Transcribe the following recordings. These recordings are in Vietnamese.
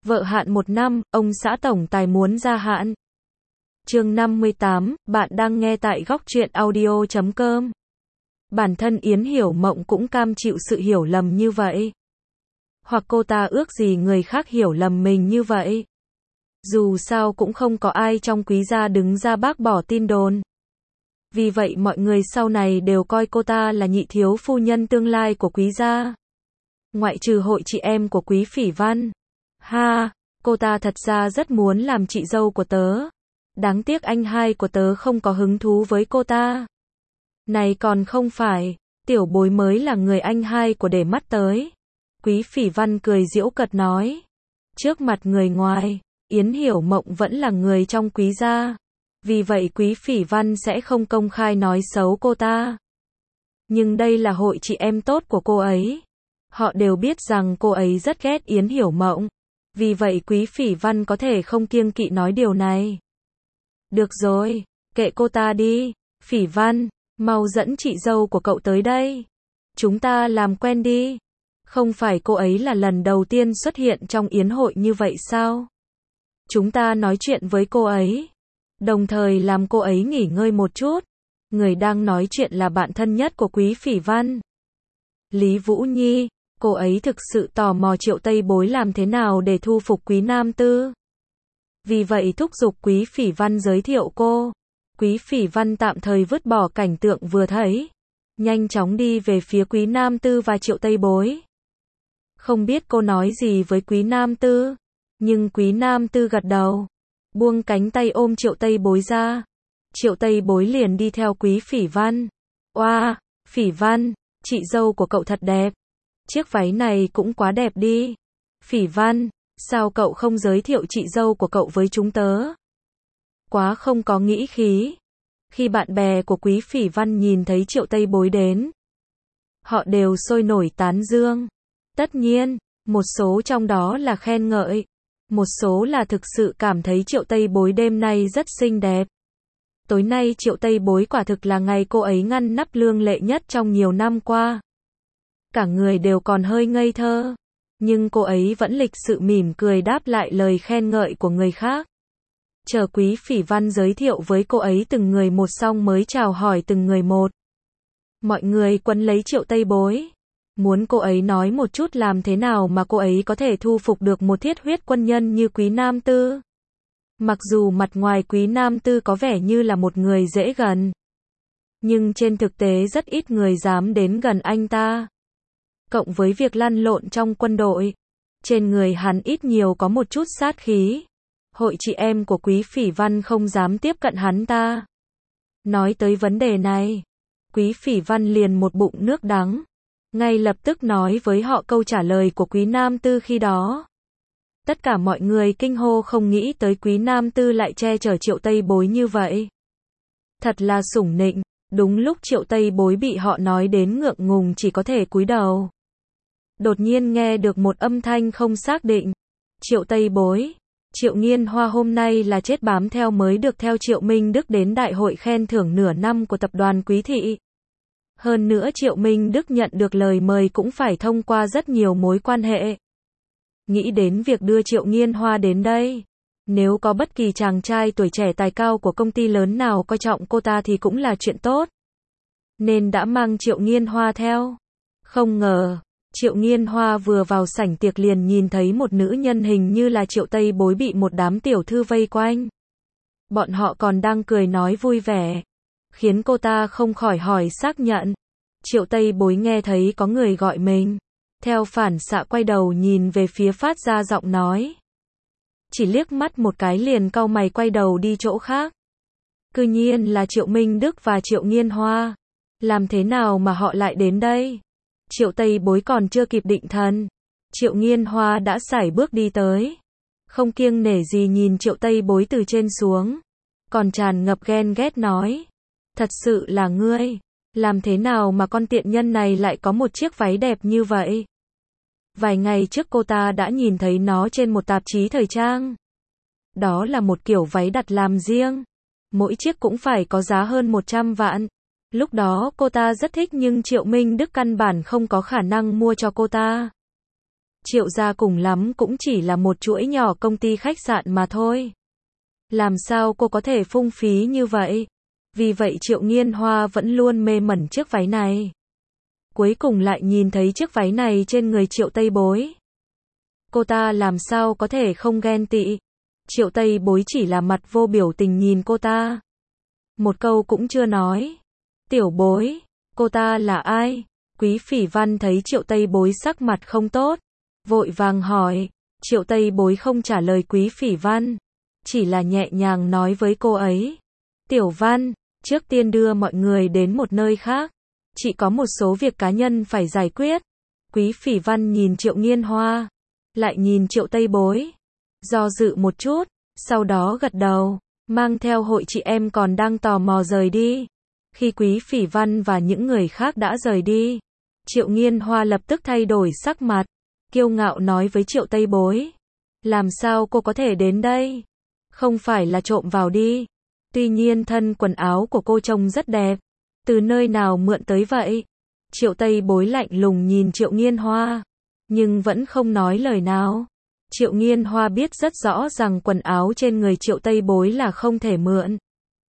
Vợ hạn 1 năm, ông xã tổng tài muốn gia hạn. Chương 58, bạn đang nghe tại góc truyện audio.com. Bản thân Yến Hiểu Mộng cũng cam chịu sự hiểu lầm như vậy. Hoặc cô ta ước gì người khác hiểu lầm mình như vậy. Dù sao cũng không có ai trong Quý gia đứng ra bác bỏ tin đồn. Vì vậy mọi người sau này đều coi cô ta là nhị thiếu phu nhân tương lai của Quý gia. Ngoại trừ hội chị em của Quý Phỉ Văn. Ha, cô ta thật ra rất muốn làm chị dâu của tớ. Đáng tiếc anh hai của tớ không có hứng thú với cô ta. Này còn không phải, tiểu bối mới là người anh hai của để mắt tới. Quý Phỉ Văn cười giễu cợt nói. Trước mặt người ngoài, Yến Hiểu Mộng vẫn là người trong Quý gia. Vì vậy Quý Phỉ Văn sẽ không công khai nói xấu cô ta. Nhưng đây là hội chị em tốt của cô ấy. Họ đều biết rằng cô ấy rất ghét Yến Hiểu Mộng. Vì vậy Quý Phỉ Văn có thể không kiêng kỵ nói điều này. Được rồi, kệ cô ta đi. Phỉ Văn, mau dẫn chị dâu của cậu tới đây. Chúng ta làm quen đi. Không phải cô ấy là lần đầu tiên xuất hiện trong yến hội như vậy sao? Chúng ta nói chuyện với cô ấy. Đồng thời làm cô ấy nghỉ ngơi một chút. Người đang nói chuyện là bạn thân nhất của Quý Phỉ Văn. Lý Vũ Nhi, cô ấy thực sự tò mò Triệu Tây Bối làm thế nào để thu phục Quý Nam Tư. Vì vậy thúc giục Quý Phỉ Văn giới thiệu cô. Quý Phỉ Văn tạm thời vứt bỏ cảnh tượng vừa thấy. Nhanh chóng đi về phía Quý Nam Tư và Triệu Tây Bối. Không biết cô nói gì với Quý Nam Tư. Nhưng Quý Nam Tư gật đầu. Buông cánh tay ôm Triệu Tây Bối ra. Triệu Tây Bối liền đi theo Quý Phỉ Văn. Oa, Phỉ Văn, chị dâu của cậu thật đẹp. Chiếc váy này cũng quá đẹp đi. Phỉ Văn, sao cậu không giới thiệu chị dâu của cậu với chúng tớ? Quá không có nghĩ khí. Khi bạn bè của Quý Phỉ Văn nhìn thấy Triệu Tây Bối đến, họ đều sôi nổi tán dương. Tất nhiên, một số trong đó là khen ngợi. Một số là thực sự cảm thấy Triệu Tây Bối đêm nay rất xinh đẹp. Tối nay Triệu Tây Bối quả thực là ngày cô ấy ngăn nắp lương lệ nhất trong nhiều năm qua. Cả người đều còn hơi ngây thơ. Nhưng cô ấy vẫn lịch sự mỉm cười đáp lại lời khen ngợi của người khác. Chờ Quý Phỉ Văn giới thiệu với cô ấy từng người một xong mới chào hỏi từng người một. Mọi người quấn lấy Triệu Tây Bối. Muốn cô ấy nói một chút làm thế nào mà cô ấy có thể thu phục được một thiết huyết quân nhân như Quý Nam Tư. Mặc dù mặt ngoài Quý Nam Tư có vẻ như là một người dễ gần. Nhưng trên thực tế rất ít người dám đến gần anh ta. Cộng với việc lăn lộn trong quân đội. Trên người hắn ít nhiều có một chút sát khí. Hội chị em của Quý Phỉ Văn không dám tiếp cận hắn ta. Nói tới vấn đề này. Quý Phỉ Văn liền một bụng nước đắng. Ngay lập tức nói với họ câu trả lời của Quý Nam Tư khi đó. Tất cả mọi người kinh hô không nghĩ tới Quý Nam Tư lại che chở Triệu Tây Bối như vậy. Thật là sủng nịnh. Đúng lúc Triệu Tây Bối bị họ nói đến ngượng ngùng chỉ có thể cúi đầu. Đột nhiên nghe được một âm thanh không xác định. Triệu Tây Bối. Triệu Nghiên Hoa hôm nay là chết bám theo mới được theo Triệu Minh Đức đến đại hội khen thưởng nửa năm của tập đoàn Quý Thị. Hơn nữa Triệu Minh Đức nhận được lời mời cũng phải thông qua rất nhiều mối quan hệ. Nghĩ đến việc đưa Triệu Nghiên Hoa đến đây. Nếu có bất kỳ chàng trai tuổi trẻ tài cao của công ty lớn nào coi trọng cô ta thì cũng là chuyện tốt. Nên đã mang Triệu Nghiên Hoa theo. Không ngờ, Triệu Nghiên Hoa vừa vào sảnh tiệc liền nhìn thấy một nữ nhân hình như là Triệu Tây Bối bị một đám tiểu thư vây quanh. Bọn họ còn đang cười nói vui vẻ. Khiến cô ta không khỏi hỏi xác nhận. Triệu Tây Bối nghe thấy có người gọi mình. Theo phản xạ quay đầu nhìn về phía phát ra giọng nói. Chỉ liếc mắt một cái liền cau mày quay đầu đi chỗ khác. Cư nhiên là Triệu Minh Đức và Triệu Nghiên Hoa. Làm thế nào mà họ lại đến đây? Triệu Tây Bối còn chưa kịp định thần. Triệu Nghiên Hoa đã sải bước đi tới. Không kiêng nể gì nhìn Triệu Tây Bối từ trên xuống. Còn tràn ngập ghen ghét nói. Thật sự là ngươi. Làm thế nào mà con tiện nhân này lại có một chiếc váy đẹp như vậy? Vài ngày trước cô ta đã nhìn thấy nó trên một tạp chí thời trang. Đó là một kiểu váy đặt làm riêng. Mỗi chiếc cũng phải có giá hơn 100 vạn. Lúc đó cô ta rất thích nhưng Triệu Minh Đức căn bản không có khả năng mua cho cô ta. Triệu gia cùng lắm cũng chỉ là một chuỗi nhỏ công ty khách sạn mà thôi. Làm sao cô có thể phung phí như vậy? Vì vậy Triệu Nghiên Hoa vẫn luôn mê mẩn chiếc váy này. Cuối cùng lại nhìn thấy chiếc váy này trên người Triệu Tây Bối. Cô ta làm sao có thể không ghen tị? Triệu Tây Bối chỉ là mặt vô biểu tình nhìn cô ta. Một câu cũng chưa nói. Tiểu Bối, cô ta là ai? Quý Phỉ Văn thấy Triệu Tây Bối sắc mặt không tốt, vội vàng hỏi. Triệu Tây Bối không trả lời Quý Phỉ Văn, chỉ là nhẹ nhàng nói với cô ấy. Tiểu Văn, trước tiên đưa mọi người đến một nơi khác. Chị có một số việc cá nhân phải giải quyết. Quý Phỉ Văn nhìn Triệu Nghiên Hoa, lại nhìn Triệu Tây Bối. Do dự một chút, sau đó gật đầu, mang theo hội chị em còn đang tò mò rời đi. Khi Quý Phỉ Văn và những người khác đã rời đi, Triệu Nghiên Hoa lập tức thay đổi sắc mặt, kiêu ngạo nói với Triệu Tây Bối. Làm sao cô có thể đến đây? Không phải là trộm vào đi. Tuy nhiên thân quần áo của cô trông rất đẹp. Từ nơi nào mượn tới vậy? Triệu Tây Bối lạnh lùng nhìn Triệu Nghiên Hoa, nhưng vẫn không nói lời nào. Triệu Nghiên Hoa biết rất rõ rằng quần áo trên người Triệu Tây Bối là không thể mượn.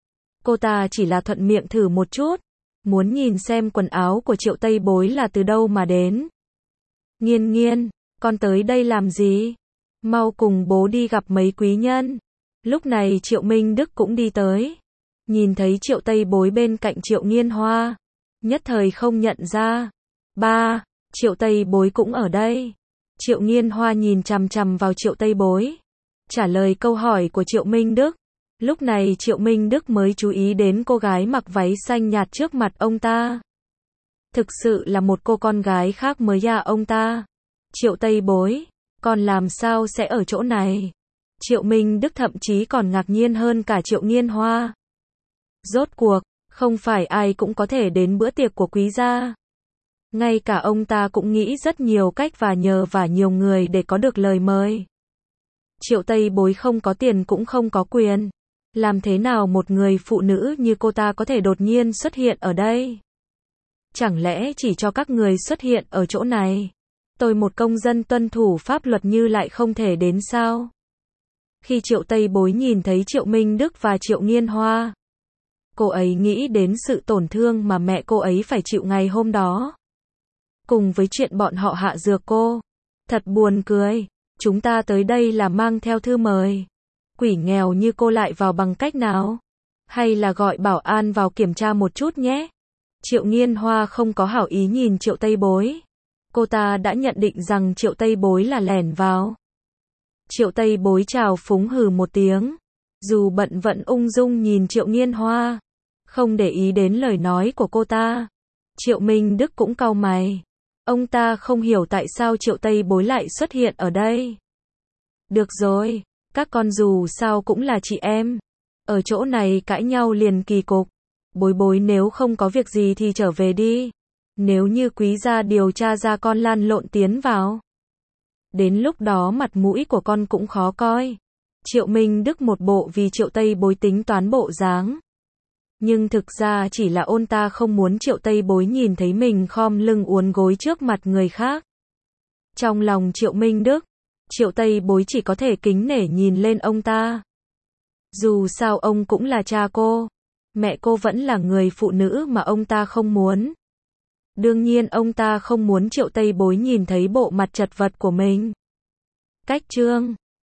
Cô ta chỉ là thuận miệng thử một chút, muốn nhìn xem quần áo của Triệu Tây Bối là từ đâu mà đến. Nghiên Nghiên, con tới đây làm gì? Mau cùng bố đi gặp mấy quý nhân. Lúc này Triệu Minh Đức cũng đi tới. Nhìn thấy Triệu Tây Bối bên cạnh Triệu Nghiên Hoa, nhất thời không nhận ra. Ba, Triệu Tây Bối cũng ở đây. Triệu Nghiên Hoa nhìn chằm chằm vào Triệu Tây Bối, trả lời câu hỏi của Triệu Minh Đức. Lúc này Triệu Minh Đức mới chú ý đến cô gái mặc váy xanh nhạt trước mặt ông ta. Thực sự là một cô con gái khác mới à ông ta. Triệu Tây Bối, con làm sao sẽ ở chỗ này? Triệu Minh Đức thậm chí còn ngạc nhiên hơn cả Triệu Nghiên Hoa. Rốt cuộc, không phải ai cũng có thể đến bữa tiệc của quý gia. Ngay cả ông ta cũng nghĩ rất nhiều cách và nhờ vả nhiều người để có được lời mời. Triệu Tây Bối không có tiền cũng không có quyền. Làm thế nào một người phụ nữ như cô ta có thể đột nhiên xuất hiện ở đây? Chẳng lẽ chỉ cho các người xuất hiện ở chỗ này? Tôi một công dân tuân thủ pháp luật như lại không thể đến sao? Khi Triệu Tây Bối nhìn thấy Triệu Minh Đức và Triệu Nghiên Hoa, cô ấy nghĩ đến sự tổn thương mà mẹ cô ấy phải chịu ngày hôm đó. Cùng với chuyện bọn họ hạ dược cô. Thật buồn cười. Chúng ta tới đây là mang theo thư mời. Quỷ nghèo như cô lại vào bằng cách nào? Hay là gọi bảo an vào kiểm tra một chút nhé? Triệu Nghiên Hoa không có hảo ý nhìn Triệu Tây Bối. Cô ta đã nhận định rằng Triệu Tây Bối là lẻn vào. Triệu Tây Bối chào phúng hừ một tiếng. Dù bận vẫn ung dung nhìn Triệu Nghiên Hoa, không để ý đến lời nói của cô ta. Triệu Minh Đức cũng cau mày. Ông ta không hiểu tại sao Triệu Tây Bối lại xuất hiện ở đây. Được rồi, các con dù sao cũng là chị em. Ở chỗ này cãi nhau liền kỳ cục. Bối Bối nếu không có việc gì thì trở về đi. Nếu như quý gia điều tra ra con lan lộn tiến vào, đến lúc đó mặt mũi của con cũng khó coi. Triệu Minh Đức một bộ vì Triệu Tây Bối tính toán bộ dáng. Nhưng thực ra chỉ là ông ta không muốn Triệu Tây Bối nhìn thấy mình khom lưng uốn gối trước mặt người khác. Trong lòng Triệu Minh Đức, Triệu Tây Bối chỉ có thể kính nể nhìn lên ông ta. Dù sao ông cũng là cha cô, mẹ cô vẫn là người phụ nữ mà ông ta không muốn. Đương nhiên ông ta không muốn Triệu Tây Bối nhìn thấy bộ mặt chật vật của mình. Cách chương